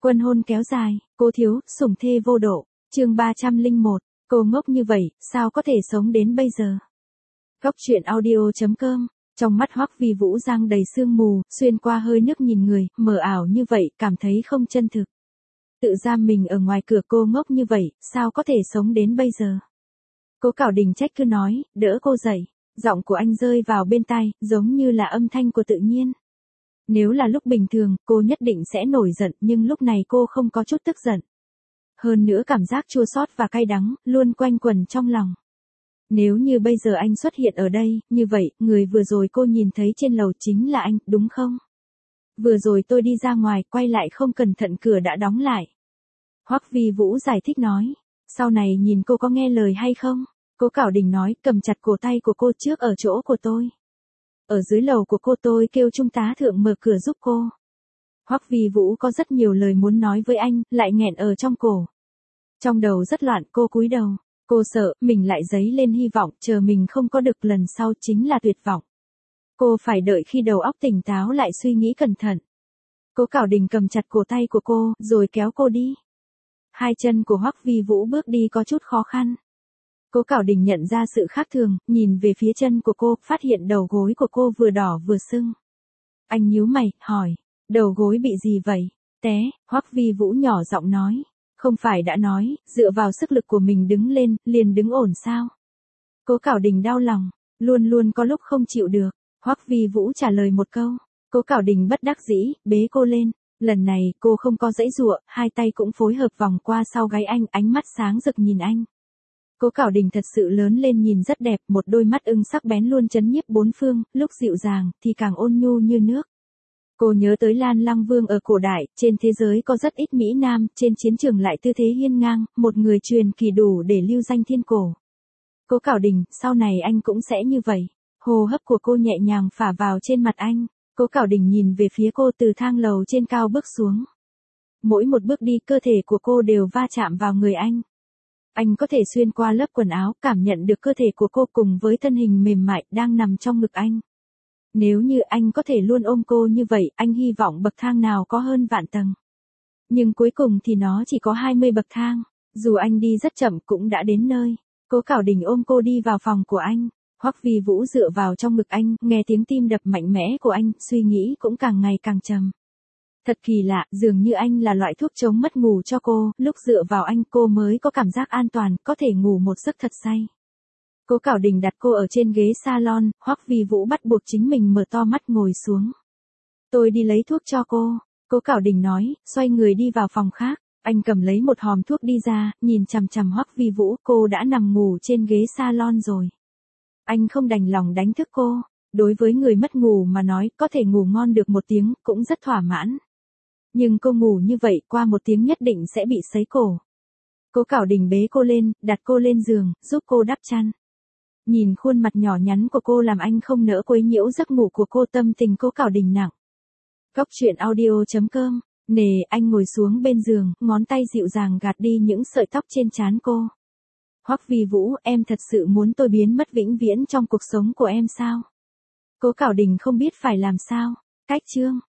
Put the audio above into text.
Quân hôn kéo dài, cô thiếu, sủng thê vô độ. Chương 301, cô ngốc như vậy, sao có thể sống đến bây giờ? Góc truyện audio.com. Trong mắt Hoắc Vi Vũ giăng đầy sương mù, xuyên qua hơi nước nhìn người, mờ ảo như vậy, cảm thấy không chân thực. Tự giam mình ở ngoài cửa, cô ngốc như vậy, sao có thể sống đến bây giờ? Cố Cảo Đình trách cứ nói, đỡ cô dậy. Giọng của anh rơi vào bên tai, giống như là âm thanh của tự nhiên. Nếu là lúc bình thường, cô nhất định sẽ nổi giận, nhưng lúc này cô không có chút tức giận. Hơn nữa cảm giác chua xót và cay đắng, luôn quanh quẩn trong lòng. Nếu như bây giờ anh xuất hiện ở đây, như vậy, người vừa rồi cô nhìn thấy trên lầu chính là anh, đúng không? Vừa rồi tôi đi ra ngoài, quay lại không cẩn thận cửa đã đóng lại. Hoắc Vi Vũ giải thích nói, sau này nhìn cô có nghe lời hay không? Cố Cảo Đình nói, cầm chặt cổ tay của cô trước ở chỗ của tôi. Ở dưới lầu của cô tôi kêu trung tá thượng mở cửa giúp cô. Hoắc Vi Vũ có rất nhiều lời muốn nói với anh, lại nghẹn ở trong cổ. Trong đầu rất loạn, cô cúi đầu. Cô sợ, mình lại dấy lên hy vọng, chờ mình không có được lần sau chính là tuyệt vọng. Cô phải đợi khi đầu óc tỉnh táo lại suy nghĩ cẩn thận. Cố Cảo Đình cầm chặt cổ tay của cô, rồi kéo cô đi. Hai chân của Hoắc Vi Vũ bước đi có chút khó khăn. Cố Cảo Đình nhận ra sự khác thường, nhìn về phía chân của cô, phát hiện đầu gối của cô vừa đỏ vừa sưng. Anh nhíu mày, hỏi, đầu gối bị gì vậy? Té, Hoắc Vi Vũ nhỏ giọng nói. Không phải đã nói, dựa vào sức lực của mình đứng lên, liền đứng ổn sao? Cố Cảo Đình đau lòng, luôn luôn có lúc không chịu được. Hoắc Vi Vũ trả lời một câu. Cố Cảo Đình bất đắc dĩ, bế cô lên. Lần này, cô không có giãy giụa, hai tay cũng phối hợp vòng qua sau gáy anh, ánh mắt sáng rực nhìn anh. Cố Cảo Đình thật sự lớn lên nhìn rất đẹp, một đôi mắt ưng sắc bén luôn chấn nhiếp bốn phương, lúc dịu dàng, thì càng ôn nhu như nước. Cô nhớ tới Lan Lăng Vương ở cổ đại, trên thế giới có rất ít Mỹ Nam, trên chiến trường lại tư thế hiên ngang, một người truyền kỳ đủ để lưu danh thiên cổ. Cố Cảo Đình, sau này anh cũng sẽ như vậy. Hô hấp của cô nhẹ nhàng phả vào trên mặt anh. Cố Cảo Đình nhìn về phía cô từ thang lầu trên cao bước xuống. Mỗi một bước đi, cơ thể của cô đều va chạm vào người anh. Anh có thể xuyên qua lớp quần áo, cảm nhận được cơ thể của cô cùng với thân hình mềm mại đang nằm trong ngực anh. Nếu như anh có thể luôn ôm cô như vậy, anh hy vọng bậc thang nào có hơn vạn tầng. Nhưng cuối cùng thì nó chỉ có 20 bậc thang. Dù anh đi rất chậm cũng đã đến nơi. Cố Cảo Đình ôm cô đi vào phòng của anh. Hoắc Vi Vũ dựa vào trong ngực anh, nghe tiếng tim đập mạnh mẽ của anh, suy nghĩ cũng càng ngày càng trầm. Thật kỳ lạ, dường như anh là loại thuốc chống mất ngủ cho cô, lúc dựa vào anh cô mới có cảm giác an toàn, có thể ngủ một giấc thật say. Cố Cảo Đình đặt cô ở trên ghế salon, Hoắc Vi Vũ bắt buộc chính mình mở to mắt ngồi xuống. Tôi đi lấy thuốc cho cô, Cố Cảo Đình nói, xoay người đi vào phòng khác. Anh cầm lấy một hòm thuốc đi ra, nhìn chằm chằm Hoắc Vi Vũ, cô đã nằm ngủ trên ghế salon rồi. Anh không đành lòng đánh thức cô, đối với người mất ngủ mà nói, có thể ngủ ngon được một tiếng, cũng rất thỏa mãn. Nhưng cô ngủ như vậy, qua một tiếng nhất định sẽ bị sấy cổ. Cố Cảo Đình bế cô lên, đặt cô lên giường, giúp cô đắp chăn. Nhìn khuôn mặt nhỏ nhắn của cô làm anh không nỡ quấy nhiễu giấc ngủ của cô, tâm tình Cố Cảo Đình nặng. Góc truyện audio.com. Nè, anh ngồi xuống bên giường, ngón tay dịu dàng gạt đi những sợi tóc trên trán cô. Hoắc Vi Vũ, em thật sự muốn tôi biến mất vĩnh viễn trong cuộc sống của em sao? Cố Cảo Đình không biết phải làm sao. Cách chương.